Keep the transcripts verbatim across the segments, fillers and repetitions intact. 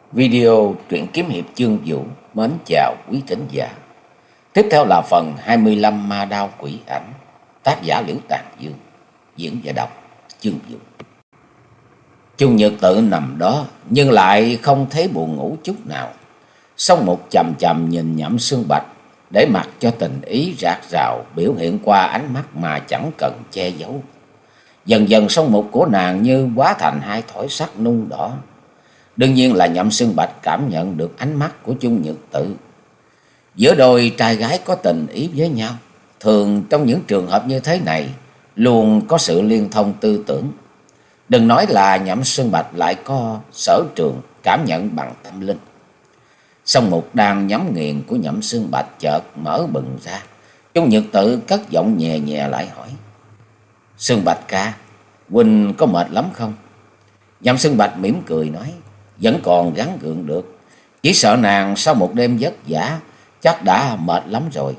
Video truyện kiếm hiệp chương vũ mến chào quý thính giả. Tiếp theo là phần hai mươi lăm Ma Đao Quỷ Ảnh, tác giả Liễu Tàn Dương, diễn và đọc chương vũ. Chung Nhật Tự nằm đó nhưng lại không thấy buồn ngủ chút nào. Song Mục chầm chầm nhìn Nhậm Xương Bạch, để mặc cho tình ý rạc rào biểu hiện qua ánh mắt mà chẳng cần che giấu. Dần dần song mục của nàng như hóa thành hai thỏi sắt nung đỏ. Đương nhiên là Nhậm Xương Bạch cảm nhận được ánh mắt của Chung Nhật Tự. Giữa đôi trai gái có tình ý với nhau, thường trong những trường hợp như thế này luôn có sự liên thông tư tưởng. Đừng nói là Nhậm Xương Bạch lại có sở trường cảm nhận bằng tâm linh. Song Mục đang nhắm nghiền của Nhậm Xương Bạch chợt mở bừng ra. Chung Nhật Tự cất giọng nhẹ nhẹ lại hỏi: "Xương Bạch ca, huynh có mệt lắm không?" Nhậm Xương Bạch mỉm cười nói: "Vẫn còn gắng gượng được, chỉ sợ nàng sau một đêm vất vả chắc đã mệt lắm rồi.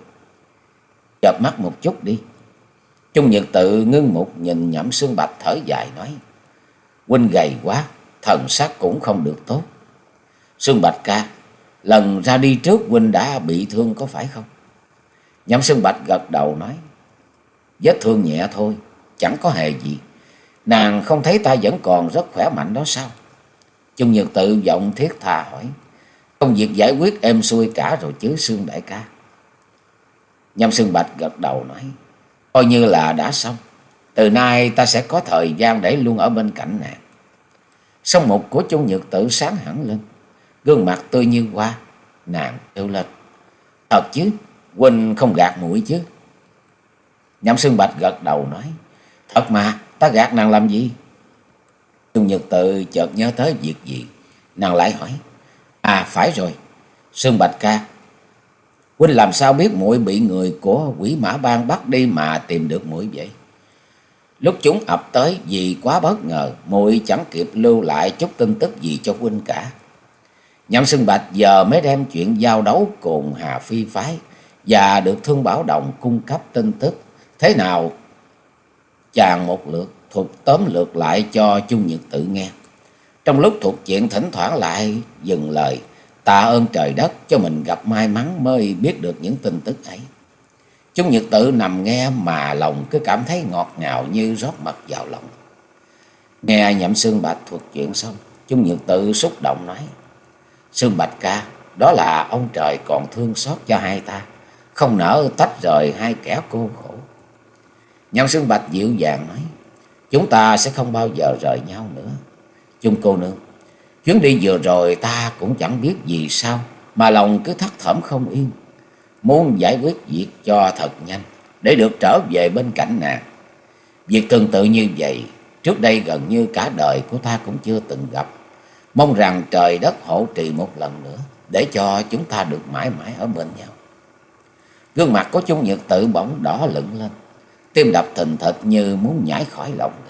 Chợp mắt một chút đi." Chung Nhật Tự ngưng mục nhìn Nhậm Xương Bạch thở dài nói: "Huynh gầy quá, thần sắc cũng không được tốt. Xương Bạch ca, lần ra đi trước huynh đã bị thương có phải không?" Nhậm Xương Bạch gật đầu nói: "Vết thương nhẹ thôi, chẳng có hề gì. Nàng không thấy ta vẫn còn rất khỏe mạnh đó sao?" Chung Nhật Tự giọng thiết tha hỏi: "Công việc giải quyết êm xuôi cả rồi chứ Xương đại ca?" Nhậm Xương Bạch gật đầu nói: "Coi như là đã xong. Từ nay ta sẽ có thời gian để luôn ở bên cạnh nàng." Song mục của Chung Nhật Tự sáng hẳn lên, gương mặt tươi như hoa. Nàng kêu lên: "Thật chứ, huynh không gạt muội chứ?" Nhậm Xương Bạch gật đầu nói: "Thật mà, ta gạt nàng làm gì?" Chung Nhật Tự chợt nhớ tới việc gì, nàng lại hỏi: "À phải rồi, Xương Bạch ca, huynh làm sao biết muội bị người của Quỷ Mã Bang bắt đi mà tìm được muội vậy?" "Lúc chúng ập tới vì quá bất ngờ, muội chẳng kịp lưu lại chút tin tức gì cho huynh cả." Nhậm Xương Bạch giờ mới đem chuyện giao đấu cùng Hà Phi phái và được Thương Bảo Đồng cung cấp tin tức thế nào chàng một lượt thuật tóm lược lại cho Chung Nhật Tự nghe. Trong lúc thuật chuyện thỉnh thoảng lại dừng lời tạ ơn trời đất cho mình gặp may mắn mới biết được những tin tức ấy. Chung Nhật Tự nằm nghe mà lòng cứ cảm thấy ngọt ngào như rót mật vào lòng. Nghe Nhậm Xương Bạch thuật chuyện xong, Chung Nhật Tự xúc động nói: "Xương Bạch ca, đó là ông trời còn thương xót cho hai ta, không nỡ tách rời hai kẻ cô khổ." Nhậm Xương Bạch dịu dàng nói: "Chúng ta sẽ không bao giờ rời nhau nữa. Chung cô nương, chuyến đi vừa rồi ta cũng chẳng biết vì sao mà lòng cứ thất thởm không yên, muốn giải quyết việc cho thật nhanh để được trở về bên cạnh nàng. Việc tương tự như vậy trước đây gần như cả đời của ta cũng chưa từng gặp. Mong rằng trời đất hộ trì một lần nữa để cho chúng ta được mãi mãi ở bên nhau." Gương mặt của Chung Nhật Tự bỗng đỏ lựng lên, tim đập thình thịch như muốn nhảy khỏi lòng ngực.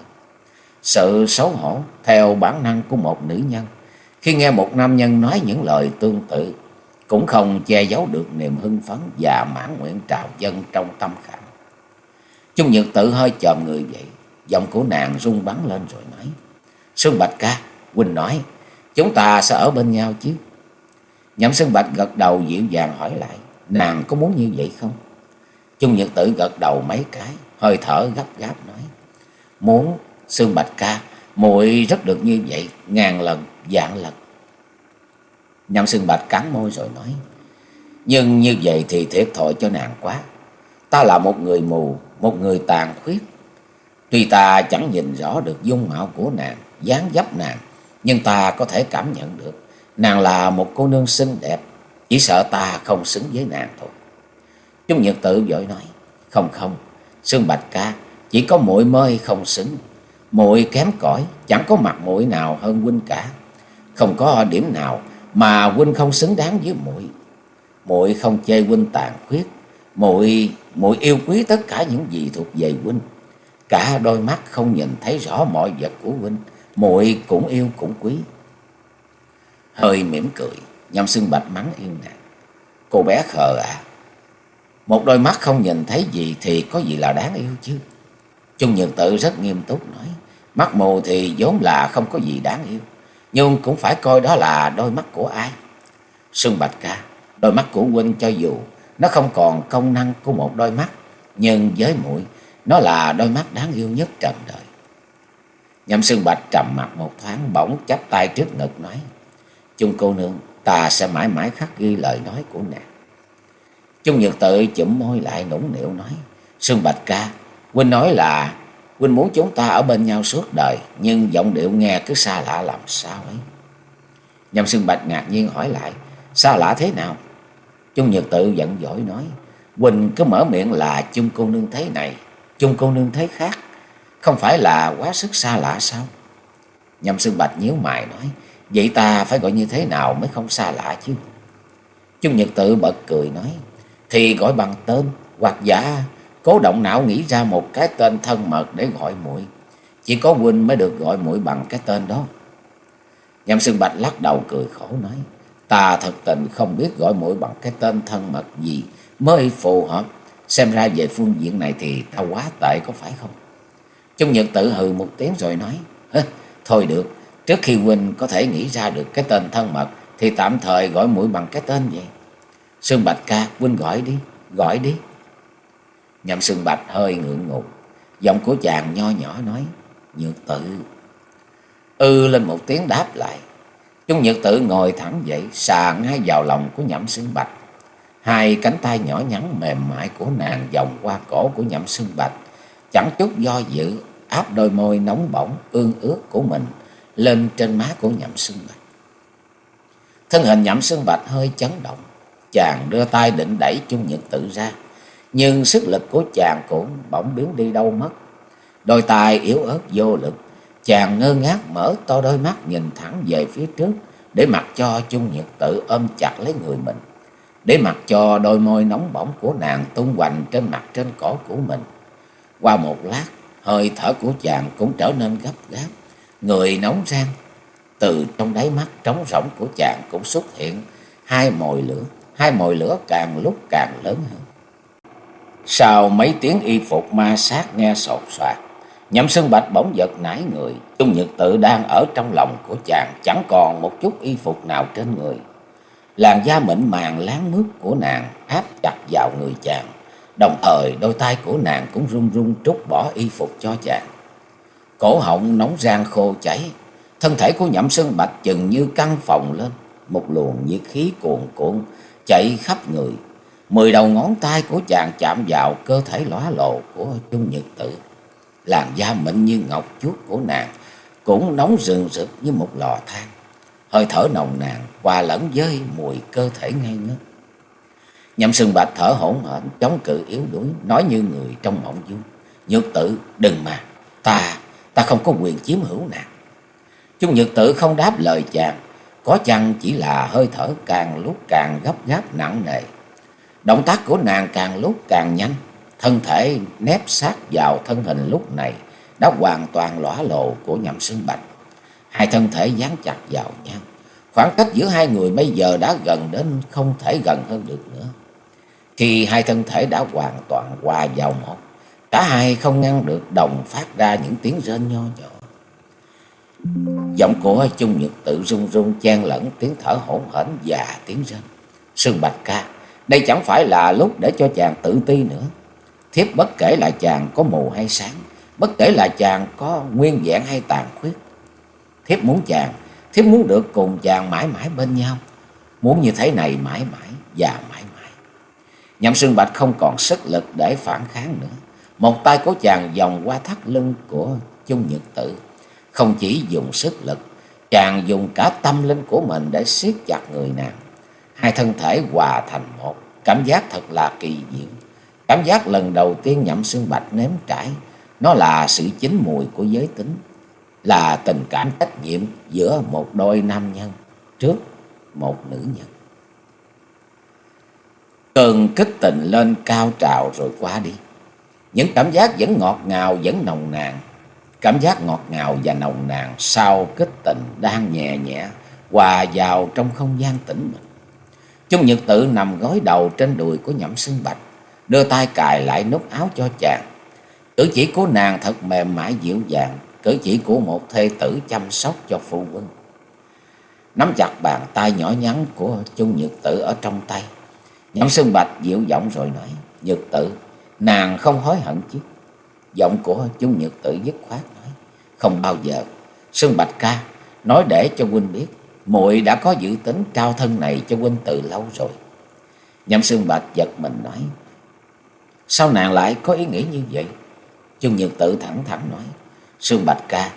Sự xấu hổ theo bản năng của một nữ nhân khi nghe một nam nhân nói những lời tương tự cũng không che giấu được niềm hưng phấn và mãn nguyện trào dâng trong tâm khảm. Chung Nhật Tự hơi chồm người dậy, giọng của nàng rung bắn lên rồi nói: "Xương Bạch ca, huynh nói chúng ta sẽ ở bên nhau chứ?" Nhậm Xương Bạch gật đầu dịu dàng hỏi lại: "Nàng có muốn như vậy không?" Chung Nhật Tự gật đầu mấy cái, hơi thở gấp gáp nói: "Muốn Xương Bạch ca, muội rất được như vậy, ngàn lần vạn lần." Nhậm Xương Bạch cắn môi rồi nói: "Nhưng như vậy thì thiệt thòi cho nàng quá. Ta là một người mù, một người tàn khuyết. Tuy ta chẳng nhìn rõ được dung mạo của nàng, dáng dấp nàng, nhưng ta có thể cảm nhận được nàng là một cô nương xinh đẹp. Chỉ sợ ta không xứng với nàng thôi." Chung Nhật Tự vội nói: "Không không, Xương Bạch ca, chỉ có muội mới không xứng. Muội kém cỏi, chẳng có mặt mũi nào hơn huynh cả. Không có điểm nào mà huynh không xứng đáng với muội. Muội không chê huynh tàn khuyết, muội muội yêu quý tất cả những gì thuộc về huynh. Cả đôi mắt không nhìn thấy rõ mọi vật của huynh, muội cũng yêu cũng quý." Hơi mỉm cười, Nhậm Xương Bạch mắng yêu nàng: "Cô bé khờ à, một đôi mắt không nhìn thấy gì thì có gì là đáng yêu chứ?" Chung Nhật Tự rất nghiêm túc nói: "Mắt mù thì vốn là không có gì đáng yêu, nhưng cũng phải coi đó là đôi mắt của ai. Sương Bạch ca, đôi mắt của huynh cho dù nó không còn công năng của một đôi mắt, nhưng với muội nó là đôi mắt đáng yêu nhất trần đời. Nhậm Sương Bạch trầm mặt một thoáng, bỗng chắp tay trước ngực nói: Chung cô nương, ta sẽ mãi mãi khắc ghi lời nói của nàng. Chung Nhật Tự chụm môi lại nũng nịu nói: Sương Bạch ca, huynh nói là huynh muốn chúng ta ở bên nhau suốt đời, nhưng giọng điệu nghe cứ xa lạ làm sao ấy. Nhậm Sương Bạch ngạc nhiên hỏi lại: Xa lạ thế nào? Chung Nhật Tự giận dỗi nói: huynh cứ mở miệng là Chung cô nương thế này, Chung cô nương thế khác, không phải là quá sức xa lạ sao? Nhậm Sương Bạch nhíu mày nói: vậy ta phải gọi như thế nào mới không xa lạ chứ? Chung Nhật Tự bật cười nói: thì gọi bằng tên, hoặc giả cố động não nghĩ ra một cái tên thân mật để gọi muội. Chỉ có huynh mới được gọi muội bằng cái tên đó. Nhậm Sương Bạch lắc đầu cười khổ nói: ta thật tình không biết gọi muội bằng cái tên thân mật gì mới phù hợp. Xem ra về phương diện này thì ta quá tệ có phải không? Chung Nhật Tự hừ một tiếng rồi nói: thôi được, trước khi huynh có thể nghĩ ra được cái tên thân mật thì tạm thời gọi muội bằng cái tên vậy. Sương Bạch ca, huynh gọi đi, gọi đi. Nhậm Sương Bạch hơi ngượng ngùng, giọng của chàng nho nhỏ nói: Nhật Tự. Ư lên một tiếng đáp lại. Chung Nhật Tự ngồi thẳng dậy, xà ngay vào lòng của Nhậm Sương Bạch. Hai cánh tay nhỏ nhắn mềm mại của nàng vòng qua cổ của Nhậm Sương Bạch, chẳng chút do dự áp đôi môi nóng bỏng ương ướt của mình lên trên má của Nhậm Sương Bạch. Thân hình Nhậm Sương Bạch hơi chấn động, chàng đưa tay định đẩy Chung Nhật Tự ra, nhưng sức lực của chàng cũng bỗng biến đi đâu mất. Đôi tay yếu ớt vô lực, chàng ngơ ngác mở to đôi mắt nhìn thẳng về phía trước, để mặc cho Chung Nhật Tự ôm chặt lấy người mình, để mặc cho đôi môi nóng bỏng của nàng tung hoành trên mặt trên cổ của mình. Qua một lát, hơi thở của chàng cũng trở nên gấp gáp, người nóng rang. Từ trong đáy mắt trống rỗng của chàng cũng xuất hiện hai mồi lửa, hai mồi lửa càng lúc càng lớn hơn. Sau mấy tiếng y phục ma sát nghe sột soạt, Nhậm Sương Bạch bỗng giật nảy người. Chung Nhật Tự đang ở trong lòng của chàng, chẳng còn một chút y phục nào trên người. Làn da mịn màng láng mướt của nàng áp chặt vào người chàng, đồng thời đôi tay của nàng cũng run run trút bỏ y phục cho chàng. Cổ họng nóng rang khô cháy, thân thể của Nhậm Sương Bạch chừng như căng phồng lên, một luồng nhiệt khí cuồn cuộn chạy khắp người. Mười đầu ngón tay của chàng chạm vào cơ thể lõa lồ của Chung Nhật Tự. Làn da mịn như ngọc chuốt của nàng cũng nóng rừng rực như một lò than. Hơi thở nồng nàn hòa lẫn với mùi cơ thể ngây ngất. Nhậm Sương Bạch thở hổn hển, chống cự yếu đuối, nói như người trong mộng du: Nhật Tự, đừng mà, ta ta không có quyền chiếm hữu nàng. Chung Nhật Tự không đáp lời chàng, có chăng chỉ là hơi thở càng lúc càng gấp gáp nặng nề. Động tác của nàng càng lúc càng nhanh, thân thể nép sát vào thân hình lúc này đã hoàn toàn lõa lộ của Nhậm Sương Bạch. Hai thân thể dán chặt vào nhau, khoảng cách giữa hai người bây giờ đã gần đến không thể gần hơn được nữa. Khi hai thân thể đã hoàn toàn hòa vào một, cả hai không ngăn được đồng phát ra những tiếng rên nho nhỏ. Giọng của Chung Nhật Tự run run chen lẫn tiếng thở hổn hển và tiếng rên: Sương Bạch ca, đây chẳng phải là lúc để cho chàng tự ti nữa. Thiếp bất kể là chàng có mù hay sáng, bất kể là chàng có nguyên vẹn hay tàn khuyết, thiếp muốn chàng, thiếp muốn được cùng chàng mãi mãi bên nhau, muốn như thế này mãi mãi và mãi mãi. Nhậm Sương Bạch không còn sức lực để phản kháng nữa. Một tay của chàng vòng qua thắt lưng của Chung Nhật Tự. Không chỉ dùng sức lực, chàng dùng cả tâm linh của mình để siết chặt người nàng. Hai thân thể hòa thành một, cảm giác thật là kỳ diệu. Cảm giác lần đầu tiên Nhậm Sương Bạch nếm trải, nó là sự chín mùi của giới tính, là tình cảm trách nhiệm giữa một đôi nam nhân trước một nữ nhân. Cơn kích tình lên cao trào rồi qua đi. Những cảm giác vẫn ngọt ngào, vẫn nồng nàn. Cảm giác ngọt ngào và nồng nàn sau kích tình đang nhẹ nhẹ hòa vào trong không gian tĩnh mịch. Chung Nhật Tự nằm gối đầu trên đùi của Nhậm Sương Bạch, đưa tay cài lại nút áo cho chàng. Cử chỉ của nàng thật mềm mại dịu dàng, cử chỉ của một thê tử chăm sóc cho phu quân. nắm chặt bàn tay nhỏ nhắn của Chu Nhược Tử ở trong tay. Nhậm Sơn Bạch dịu giọng rồi nói: Nhược Tử, nàng không hối hận chứ? Giọng của Chu Nhược Tử dứt khoát nói: Không bao giờ. Sơn Bạch ca, nói để cho huynh biết, muội đã có dự tính trao thân này cho huynh từ lâu rồi. Nhậm Sơn Bạch giật mình nói: Sao nàng lại có ý nghĩ như vậy? Chu Nhược Tử thẳng thắn nói: Sơn Bạch ca,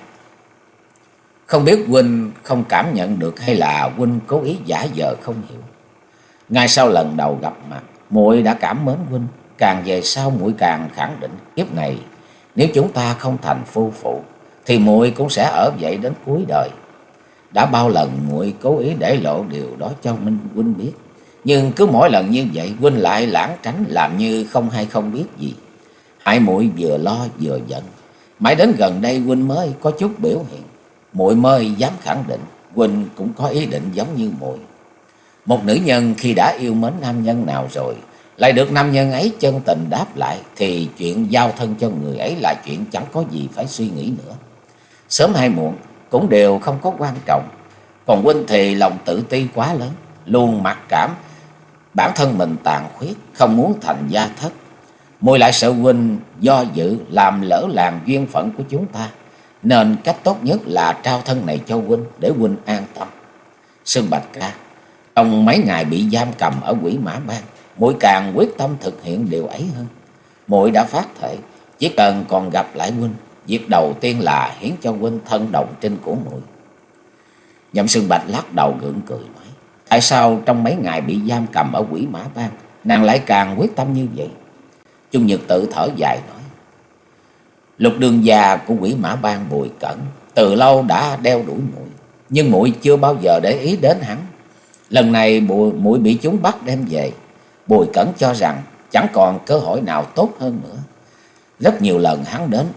không biết huynh không cảm nhận được hay là huynh cố ý giả vờ không hiểu. Ngay sau lần đầu gặp mặt, muội đã cảm mến huynh, càng về sau muội càng khẳng định kiếp này nếu chúng ta không thành phu phụ thì muội cũng sẽ ở vậy đến cuối đời. Đã bao lần muội cố ý để lộ điều đó cho Minh huynh biết, nhưng cứ mỗi lần như vậy huynh lại lảng tránh làm như không hay không biết gì, hại muội vừa lo vừa giận. Mãi đến gần đây huynh mới có chút biểu hiện, muội mới dám khẳng định huynh cũng có ý định giống như muội. Một nữ nhân khi đã yêu mến nam nhân nào rồi, lại được nam nhân ấy chân tình đáp lại, thì chuyện giao thân cho người ấy là chuyện chẳng có gì phải suy nghĩ nữa. Sớm hay muộn cũng đều không có quan trọng. Còn huynh thì lòng tự ti quá lớn, luôn mặc cảm bản thân mình tàn khuyết, không muốn thành gia thất. Muội lại sợ huynh do dự làm lỡ làng duyên phận của chúng ta, nên cách tốt nhất là trao thân này cho huynh để huynh an tâm. Sơn Bạch ca, trong mấy ngày bị giam cầm ở Quỷ Mã Bang, muội càng quyết tâm thực hiện điều ấy hơn. Muội đã phát thể chỉ cần còn gặp lại huynh, việc đầu tiên là hiến cho huynh thân đồng trinh của muội. Nhậm Sơn Bạch lắc đầu gượng cười nói: Tại sao trong mấy ngày bị giam cầm ở Quỷ Mã Bang, nàng lại càng quyết tâm như vậy? Chu Nhược Tử thở dài nói: Lục đường già của Quỷ Mã Bang Bùi Cẩn từ lâu đã đeo đuổi muội, nhưng muội chưa bao giờ để ý đến hắn. Lần này muội bị chúng bắt đem về, Bùi Cẩn cho rằng chẳng còn cơ hội nào tốt hơn nữa. Rất nhiều lần hắn đến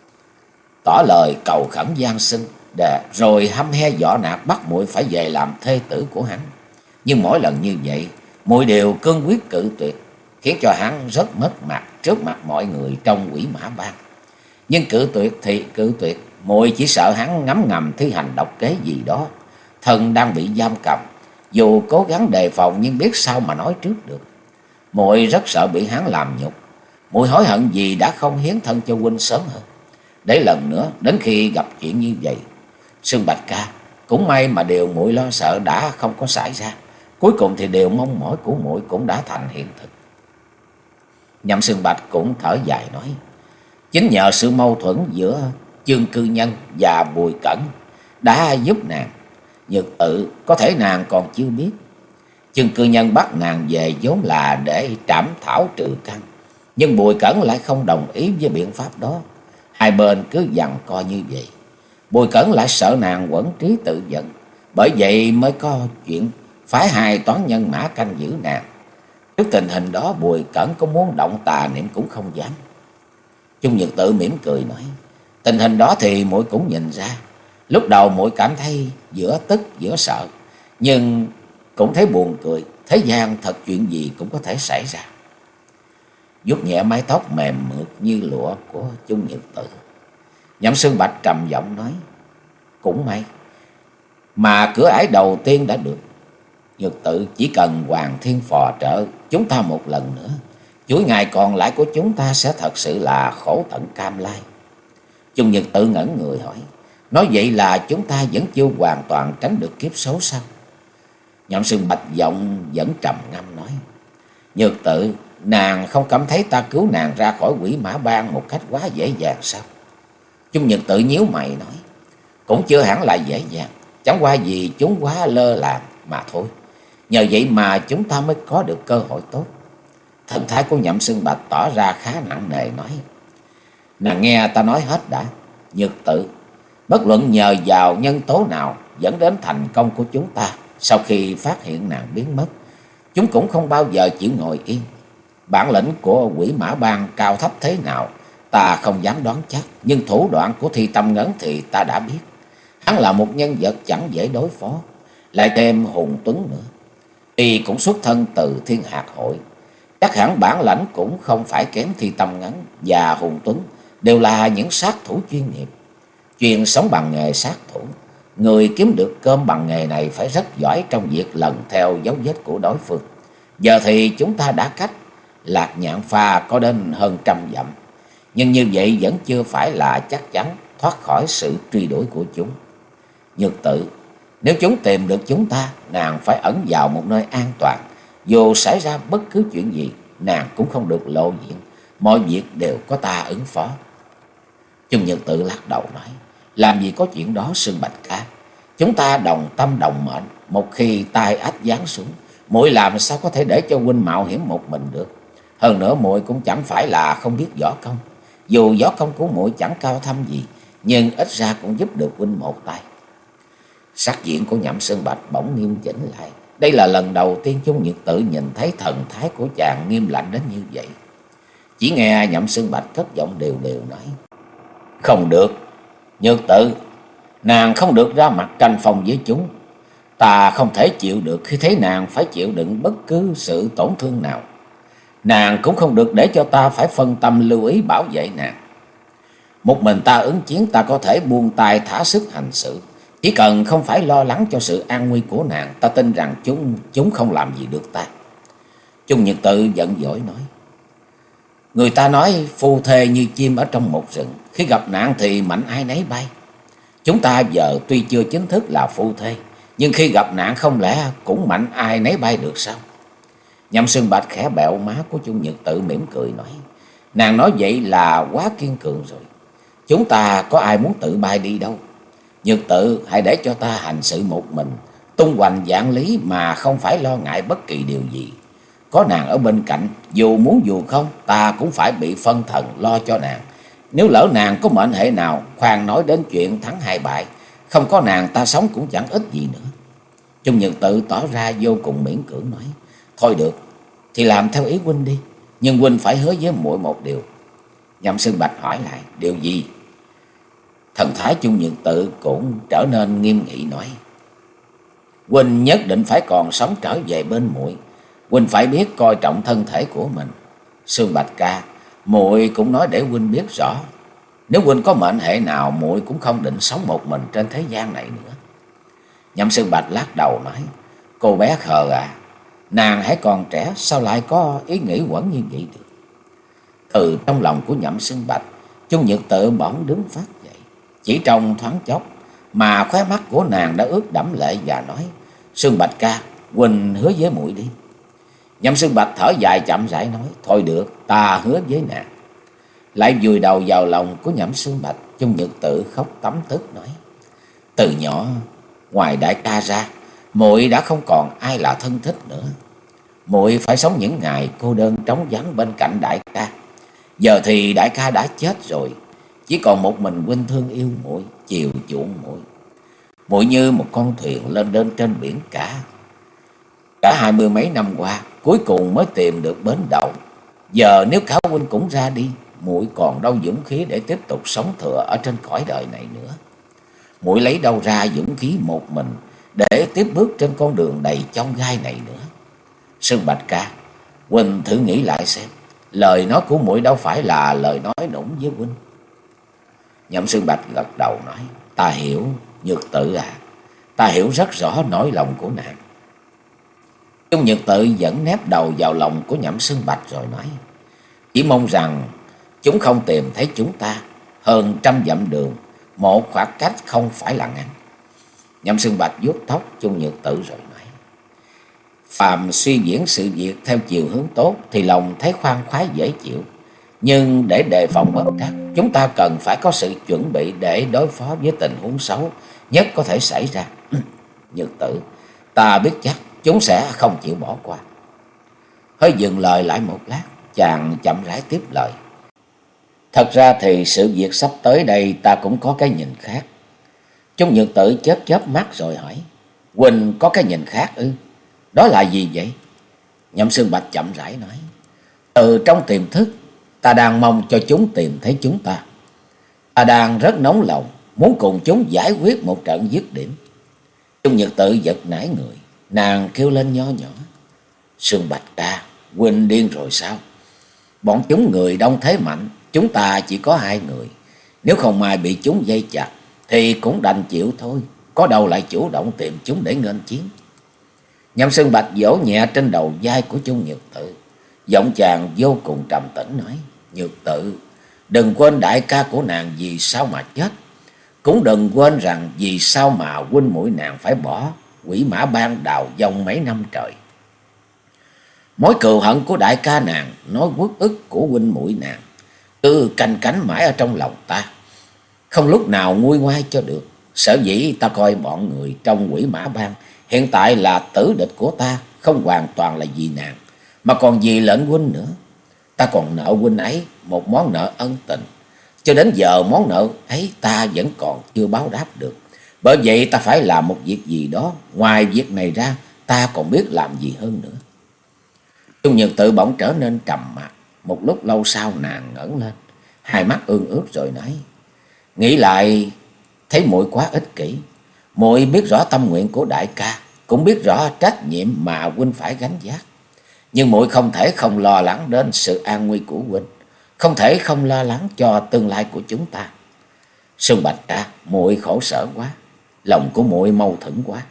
tỏ lời cầu khẩn van xin, để rồi hăm he dọa nạt bắt muội phải về làm thê tử của hắn. Nhưng mỗi lần như vậy, muội đều cương quyết cự tuyệt, khiến cho hắn rất mất mặt trước mặt mọi người trong Quỷ Mã Bang. Nhưng cự tuyệt thì cự tuyệt, muội chỉ sợ hắn ngấm ngầm thi hành độc kế gì đó. Thân đang bị giam cầm, dù cố gắng đề phòng nhưng biết sao mà nói trước được. Muội rất sợ bị hắn làm nhục. Muội hối hận vì đã không hiến thân cho huynh sớm hơn, để lần nữa đến khi gặp chuyện như vậy. Sơn Bạch ca, cũng may mà điều muội lo sợ đã không có xảy ra. Cuối cùng thì điều mong mỏi của muội cũng đã thành hiện thực. Nhậm Sơn Bạch cũng thở dài nói: Chính nhờ sự mâu thuẫn giữa Chương Cư Nhân và Bùi Cẩn đã giúp nàng. Nhược Tử, có thể nàng còn chưa biết, Chương Cư Nhân bắt nàng về vốn là để trảm thảo trừ căn, nhưng Bùi Cẩn lại không đồng ý với biện pháp đó. Hai bên cứ giằng co như vậy. Bùi Cẩn lại sợ nàng quẫn trí tự giận, bởi vậy mới có chuyện phái hai toán nhân mã canh giữ nàng. Trước tình hình đó, Bùi Cẩn có muốn động tà niệm cũng không dám. Chu Nhược Tử mỉm cười nói: Tình hình đó thì muội cũng nhìn ra. Lúc đầu muội cảm thấy giữa tức giữa sợ, nhưng cũng thấy buồn cười. Thế gian thật chuyện gì cũng có thể xảy ra. Vuốt nhẹ mái tóc mềm mượt như lụa của Chu Nhược Tử, Nhậm Sơn Bạch trầm giọng nói: Cũng may mà cửa ải đầu tiên đã được. Nhược Tử, chỉ cần Hoàng Thiên phò trợ chúng ta một lần nữa, chuỗi ngày còn lại của chúng ta sẽ thật sự là khổ tận cam lai. Chu Nhược Tử ngẩn người hỏi: Nói vậy là chúng ta vẫn chưa hoàn toàn tránh được kiếp xấu sao? Nhậm Sơn Bạch giọng vẫn trầm ngâm nói: Nhược Tử, nàng không cảm thấy ta cứu nàng ra khỏi Quỷ Mã Bang một cách quá dễ dàng sao? Chu Nhược Tử nhíu mày nói: Cũng chưa hẳn là dễ dàng, chẳng qua vì chúng quá lơ là mà thôi. Nhờ vậy mà chúng ta mới có được cơ hội tốt. Thần thái của Nhậm Sơn Bạch tỏ ra khá nặng nề nói: Nàng nghe ta nói hết đã. Nhược Tử, bất luận nhờ vào nhân tố nào dẫn đến thành công của chúng ta, sau khi phát hiện nàng biến mất, chúng cũng không bao giờ chịu ngồi yên. Bản lĩnh của Quỷ Mã Bang cao thấp thế nào ta không dám đoán chắc, nhưng thủ đoạn của Thi Tâm Ngấn thì ta đã biết. Hắn là một nhân vật chẳng dễ đối phó, lại thêm hùng tuấn nữa. Y cũng xuất thân từ Thiên Hạt Hội, chắc hẳn bản lãnh cũng không phải kém Thi Tâm Ngấn và Hùng Tuấn, đều là những sát thủ chuyên nghiệp, chuyên sống bằng nghề sát thủ. Người kiếm được cơm bằng nghề này phải rất giỏi trong việc lần theo dấu vết của đối phương. Giờ thì chúng ta đã cách Lạc Nhạn Pha có đến hơn trăm dặm, nhưng như vậy vẫn chưa phải là chắc chắn thoát khỏi sự truy đuổi của chúng. Nhược Tử, nếu chúng tìm được chúng ta, nàng phải ẩn vào một nơi an toàn. Dù xảy ra bất cứ chuyện gì, nàng cũng không được lộ diện. Mọi việc đều có ta ứng phó. Chung Nhược Tử lắc đầu nói, làm gì có chuyện đó Sương Bạch Ca. Chúng ta đồng tâm đồng mệnh, một khi tai ách giáng xuống, muội làm sao có thể để cho huynh mạo hiểm một mình được. Hơn nữa muội cũng chẳng phải là không biết võ công. Dù võ công của muội chẳng cao thâm gì, nhưng ít ra cũng giúp được huynh một tay. Sắc diện của Nhậm Sơn Bạch bỗng nghiêm chỉnh lại. Đây là lần đầu tiên Chung Nhược Tử nhìn thấy thần thái của chàng nghiêm lạnh đến như vậy. Chỉ nghe Nhậm Sơn Bạch cất giọng đều đều nói, không được, Nhược Tử, nàng không được ra mặt tranh phong với chúng. Ta không thể chịu được khi thấy nàng phải chịu đựng bất cứ sự tổn thương nào. Nàng cũng không được để cho ta phải phân tâm lưu ý bảo vệ nàng. Một mình ta ứng chiến, ta có thể buông tay thả sức hành sự. Chỉ cần không phải lo lắng cho sự an nguy của nàng, ta tin rằng chúng chúng không làm gì được ta. Chung Nhật Tự giận dỗi nói, người ta nói phu thê như chim ở trong một rừng, khi gặp nạn thì mạnh ai nấy bay. Chúng ta giờ tuy chưa chính thức là phu thê, nhưng khi gặp nạn không lẽ cũng mạnh ai nấy bay được sao? Nhậm Sương Bạch khẽ bẹo má của Chung Nhật Tự mỉm cười nói, nàng nói vậy là quá kiên cường rồi. Chúng ta có ai muốn tự bay đi đâu. Nhật Tự, hãy để cho ta hành sự một mình, tung hoành vạn lý mà không phải lo ngại bất kỳ điều gì. Có nàng ở bên cạnh, dù muốn dù không, ta cũng phải bị phân thần lo cho nàng. Nếu lỡ nàng có mệnh hệ nào, khoan nói đến chuyện thắng hai bại, không có nàng ta sống cũng chẳng ích gì nữa. Chung Nhật Tự tỏ ra vô cùng miễn cưỡng nói, thôi được, thì làm theo ý huynh đi, nhưng huynh phải hứa với muội một điều. Nhậm Sương Bạch hỏi lại, điều gì? Thần thái Chung Nhật Tự cũng trở nên nghiêm nghị nói, huynh nhất định phải còn sống trở về bên muội. Huynh phải biết coi trọng thân thể của mình. Sương Bạch ca, muội cũng nói để huynh biết rõ, nếu huynh có mệnh hệ nào, muội cũng không định sống một mình trên thế gian này nữa. Nhậm Sương Bạch lắc đầu nói, cô bé khờ à, nàng hãy còn trẻ, sao lại có ý nghĩ quẩn như vậy được. Từ trong lòng của Nhậm Sương Bạch, Chung Nhật Tự bỗng đứng phát dậy. Chỉ trong thoáng chốc mà khóe mắt của nàng đã ướt đẫm lệ và nói, Sương Bạch ca, huynh hứa với muội đi. Nhậm Sương Bạch thở dài chậm rãi nói, thôi được, ta hứa với nàng. Lại vùi đầu vào lòng của Nhậm Sương Bạch. Chung Nhật Tự khóc tấm tức nói, từ nhỏ ngoài đại ca ra, muội đã không còn ai là thân thích nữa. Muội phải sống những ngày cô đơn trống vắng bên cạnh đại ca. Giờ thì đại ca đã chết rồi, chỉ còn một mình huynh thương yêu muội, chiều chuộng muội. Muội như một con thuyền lên đên trên biển cả. Cả hai mươi mấy năm qua, cuối cùng mới tìm được bến đậu. Giờ nếu cả huynh cũng ra đi, muội còn đâu dũng khí để tiếp tục sống thừa ở trên cõi đời này nữa. Muội lấy đâu ra dũng khí một mình để tiếp bước trên con đường đầy chông gai này nữa. Sương Bạch ca, huynh thử nghĩ lại xem, lời nói của muội đâu phải là lời nói nũng với huynh. Nhậm Sương Bạch gật đầu nói, ta hiểu Nhược Tự à, ta hiểu rất rõ nỗi lòng của nàng. Chung Nhật Tự vẫn nép đầu vào lòng của Nhậm Sương Bạch rồi nói, chỉ mong rằng chúng không tìm thấy chúng ta. Hơn trăm dặm đường, một khoảng cách không phải là ngắn. Nhậm Sương Bạch vuốt tóc Chung Nhật Tự rồi nói, phàm suy diễn sự việc theo chiều hướng tốt thì lòng thấy khoan khoái dễ chịu. Nhưng để đề phòng bất trắc, chúng ta cần phải có sự chuẩn bị để đối phó với tình huống xấu nhất có thể xảy ra. Nhật Tử, ta biết chắc chúng sẽ không chịu bỏ qua. Hơi dừng lời lại một lát, chàng chậm rãi tiếp lời, thật ra thì sự việc sắp tới đây ta cũng có cái nhìn khác. Chung Nhật Tự chớp chớp mắt rồi hỏi, huynh có cái nhìn khác ư? Đó là gì vậy? Nhậm Sương Bạch chậm rãi nói, từ trong tiềm thức, ta đang mong cho chúng tìm thấy chúng ta. Ta đang rất nóng lòng, muốn cùng chúng giải quyết một trận dứt điểm. Chung Nhật Tự giật nảy người, nàng kêu lên nho nhỏ, Sương Bạch ca, huynh điên rồi sao? Bọn chúng người đông thế mạnh, chúng ta chỉ có hai người. Nếu không may bị chúng dây chặt thì cũng đành chịu thôi. có đâu lại chủ động tìm chúng để nghênh chiến. Nhậm Sơn Bạch vỗ nhẹ trên đầu vai của Chung Nhược Tự, giọng chàng vô cùng trầm tĩnh nói: Nhược Tự, đừng quên đại ca của nàng vì sao mà chết, cũng đừng quên rằng vì sao mà huynh muội nàng phải bỏ Quỷ Mã Bang đào vong mấy năm trời. Mối cừu hận của đại ca nàng, nỗi uất ức của huynh muội nàng, cứ canh cánh mãi ở trong lòng ta, không lúc nào nguôi ngoai cho được. Sở dĩ ta coi bọn người trong Quỷ Mã Bang hiện tại là tử địch của ta, không hoàn toàn là vì nàng, mà còn vì lệnh huynh nữa. Ta còn nợ huynh ấy một món nợ ân tình, cho đến giờ món nợ ấy ta vẫn còn chưa báo đáp được. Bởi vậy ta phải làm một việc gì đó, ngoài việc này ra ta còn biết làm gì hơn nữa. Chung Nhược Tự bỗng trở nên trầm mặc. Một lúc lâu sau nàng ngẩng lên, hai mắt ương ướt rồi nói: Nghĩ lại thấy muội quá ích kỷ. Muội biết rõ tâm nguyện của đại ca, cũng biết rõ trách nhiệm mà huynh phải gánh vác, nhưng muội không thể không lo lắng đến sự an nguy của huynh, không thể không lo lắng cho tương lai của chúng ta. Sơn Bạch à, muội khổ sở quá, lòng của muội mâu thuẫn quá.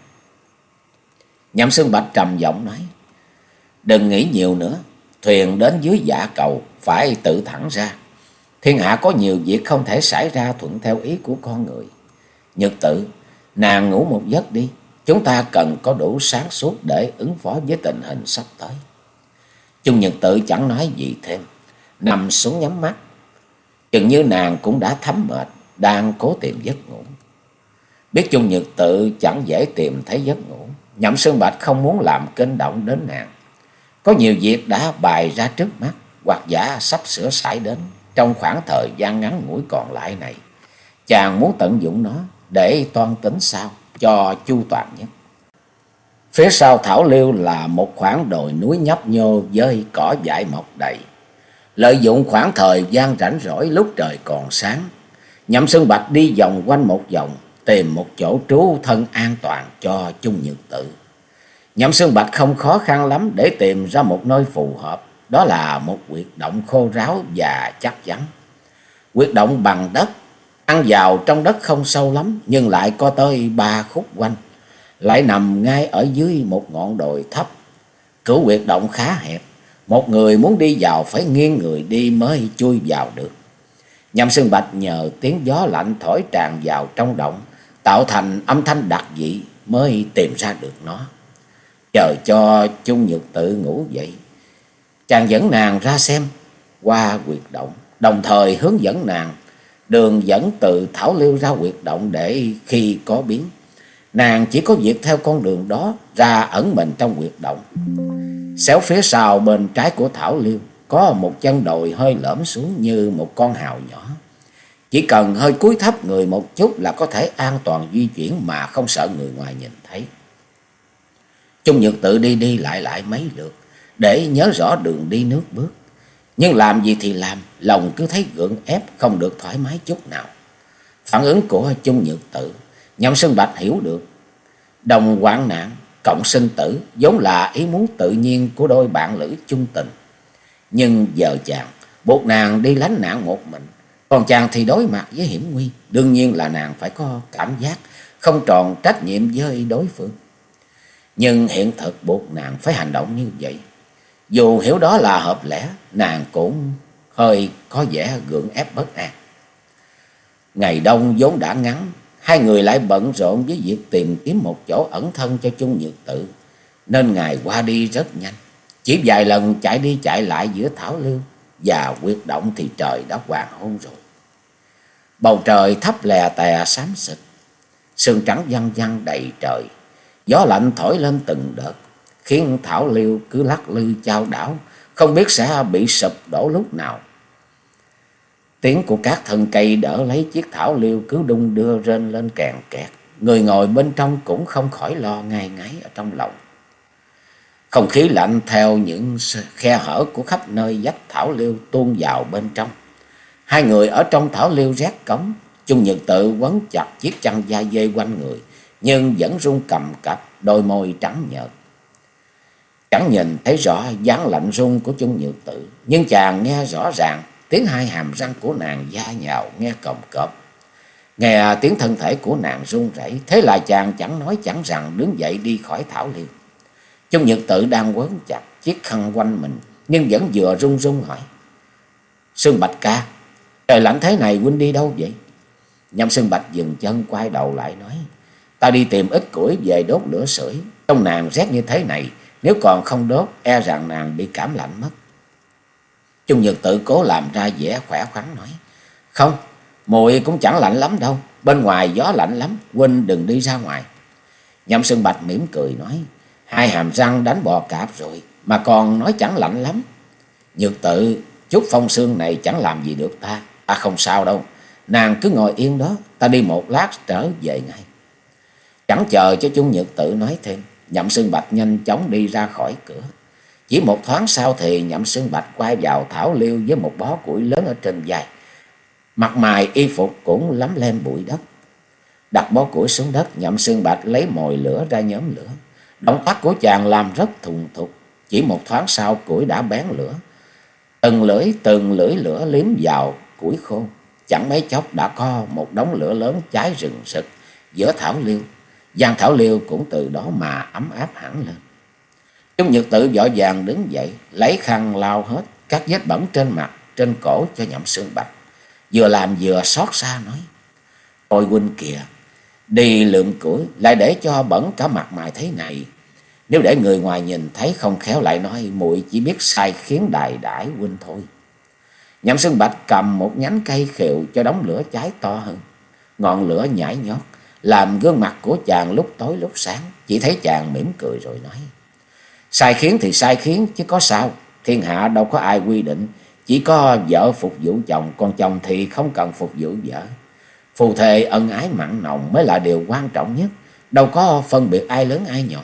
Nhậm Sơn Bạch trầm giọng nói: Đừng nghĩ nhiều nữa, thuyền đến dưới dạ cầu phải tự thẳng ra. Thiên hạ có nhiều việc không thể xảy ra thuận theo ý của con người. Nhược Tự, nàng ngủ một giấc đi, chúng ta cần có đủ sáng suốt để ứng phó với tình hình sắp tới. Chung Nhược Tự chẳng nói gì thêm, nằm xuống nhắm mắt. Chừng như nàng cũng đã thấm mệt, đang cố tìm giấc ngủ. Biết Chung Nhược Tự chẳng dễ tìm thấy giấc ngủ, Nhậm Sơn Bạch không muốn làm kinh động đến nàng. Có nhiều việc đã bày ra trước mắt, hoặc giả sắp sửa xảy đến trong khoảng thời gian ngắn ngủi còn lại này. Chàng muốn tận dụng nó để toan tính sao cho chu toàn nhất. Phía sau Thảo Liêu là một khoảng đồi núi nhấp nhô với cỏ dại mọc đầy. Lợi dụng khoảng thời gian rảnh rỗi lúc trời còn sáng, Nhậm Sơn Bạch đi vòng quanh một vòng, tìm một chỗ trú thân an toàn cho Chung Nhược Tự. Nhậm Sơn Bạch không khó khăn lắm để tìm ra một nơi phù hợp, đó là một huyệt động khô ráo và chắc chắn. Huyệt động bằng đất, ăn vào trong đất không sâu lắm, nhưng lại có tới ba khúc quanh, lại nằm ngay ở dưới một ngọn đồi thấp. Cửa huyệt động khá hẹp, một người muốn đi vào phải nghiêng người đi mới chui vào được. Nhậm Sơn Bạch nhờ tiếng gió lạnh thổi tràn vào trong động, tạo thành âm thanh đặc dị mới tìm ra được nó. Chờ cho Chung Nhược Tự ngủ dậy, chàng dẫn nàng ra xem qua huyệt động, đồng thời hướng dẫn nàng đường dẫn từ Thảo Liêu ra huyệt động, để khi có biến, nàng chỉ có việc theo con đường đó ra ẩn mình trong huyệt động. Xéo phía sau bên trái của Thảo Liêu có một chân đồi hơi lõm xuống như một con hào nhỏ. Chỉ cần hơi cúi thấp người một chút là có thể an toàn di chuyển mà không sợ người ngoài nhìn thấy. Chung Nhược Tự đi đi lại lại mấy lượt để nhớ rõ đường đi nước bước, nhưng làm gì thì làm, lòng cứ thấy gượng ép, không được thoải mái chút nào. Phản ứng của Chung Nhược Tự, Nhậm Sơn Bạch hiểu được. Đồng hoạn nạn cộng sinh tử vốn là ý muốn tự nhiên của đôi bạn lữ chung tình, nhưng giờ chàng buộc nàng đi lánh nạn một mình, còn chàng thì đối mặt với hiểm nguy. Đương nhiên là nàng phải có cảm giác không tròn trách nhiệm với đối phương, nhưng hiện thực buộc nàng phải hành động như vậy. Dù hiểu đó là hợp lẽ, nàng cũng hơi có vẻ gượng ép bất an. Ngày đông vốn đã ngắn, hai người lại bận rộn với việc tìm kiếm một chỗ ẩn thân cho Chung Nhược Tự, nên ngày qua đi rất nhanh. Chỉ vài lần chạy đi chạy lại giữa Thảo Liêu và huyệt động thì trời đã hoàng hôn rồi. Bầu trời thấp lè tè xám xịt, sương trắng văng văng đầy trời. Gió lạnh thổi lên từng đợt, khiến Thảo Liêu cứ lắc lư chao đảo, không biết sẽ bị sụp đổ lúc nào. Tiếng của các thân cây đỡ lấy chiếc Thảo Liêu cứ đung đưa rên lên kèn kẹt. Người ngồi bên trong cũng không khỏi lo ngai ngáy ở trong lòng. Không khí lạnh theo những khe hở của khắp nơi vách Thảo Liêu tuôn vào bên trong. Hai người ở trong Thảo Liêu rét cống. Chung Nhược Tự quấn chặt chiếc chăn da dê quanh người, nhưng vẫn run cầm cập, đôi môi trắng nhợt. Chẳng nhìn thấy rõ dáng lạnh run của Chung Nhược Tự, nhưng chàng nghe rõ ràng tiếng hai hàm răng của nàng va nhào nghe cộp cộp. Nghe tiếng thân thể của nàng run rẩy, thế là chàng chẳng nói chẳng rằng đứng dậy đi khỏi thảo liêu. Chung Nhật Tự đang quấn chặt chiếc khăn quanh mình, nhưng vẫn vừa run run hỏi: Sương Bạch ca, trời lạnh thế này huynh đi đâu vậy? Nhậm Sương Bạch dừng chân quay đầu lại nói: Ta đi tìm ít củi về đốt lửa sưởi. Trong nàng rét như thế này, nếu còn không đốt e rằng nàng bị cảm lạnh mất. Chung Nhật Tự cố làm ra vẻ khỏe khoắn nói: Không, muội cũng chẳng lạnh lắm đâu, bên ngoài gió lạnh lắm, huynh đừng đi ra ngoài. Nhậm Sương Bạch mỉm cười nói: Hai hàm răng đánh bò cạp rồi mà còn nói chẳng lạnh lắm. Nhược Tự, chút phong sương này chẳng làm gì được ta. Ta không sao đâu, nàng cứ ngồi yên đó, ta đi một lát trở về ngay. Chẳng chờ cho Chung Nhật Tự nói thêm, Nhậm Sương Bạch nhanh chóng đi ra khỏi cửa. Chỉ một thoáng sau thì Nhậm Sương Bạch quay vào thảo liêu với một bó củi lớn ở trên vai. Mặt mày y phục cũng lấm lem bụi đất. Đặt bó củi xuống đất, Nhậm Sương Bạch lấy mồi lửa ra nhóm lửa. Động tác của chàng làm rất thuần thục. Chỉ một thoáng sau củi đã bén lửa. Từng lưỡi từng lưỡi lửa liếm vào củi khô. Chẳng mấy chốc đã có một đống lửa lớn cháy rừng rực giữa thảo liêu. Giang thảo liêu cũng từ đó mà ấm áp hẳn lên. Chung Nhật Tự vội vàng đứng dậy, lấy khăn lau hết các vết bẩn trên mặt, trên cổ cho Nhậm Sương Bạch. Vừa làm vừa xót xa nói: Ôi huynh kìa, đi lượm củi lại để cho bẩn cả mặt mày thế này. Nếu để người ngoài nhìn thấy không khéo lại nói muội chỉ biết sai khiến đài đãi huynh thôi. Nhậm Sương Bạch cầm một nhánh cây khều cho đống lửa cháy to hơn. Ngọn lửa nhảy nhót làm gương mặt của chàng lúc tối lúc sáng. Chỉ thấy chàng mỉm cười rồi nói: Sai khiến thì sai khiến chứ có sao. Thiên hạ đâu có ai quy định chỉ có vợ phục vụ chồng, còn chồng thì không cần phục vụ vợ. Phù thề ân ái mặn nồng mới là điều quan trọng nhất, đâu có phân biệt ai lớn ai nhỏ.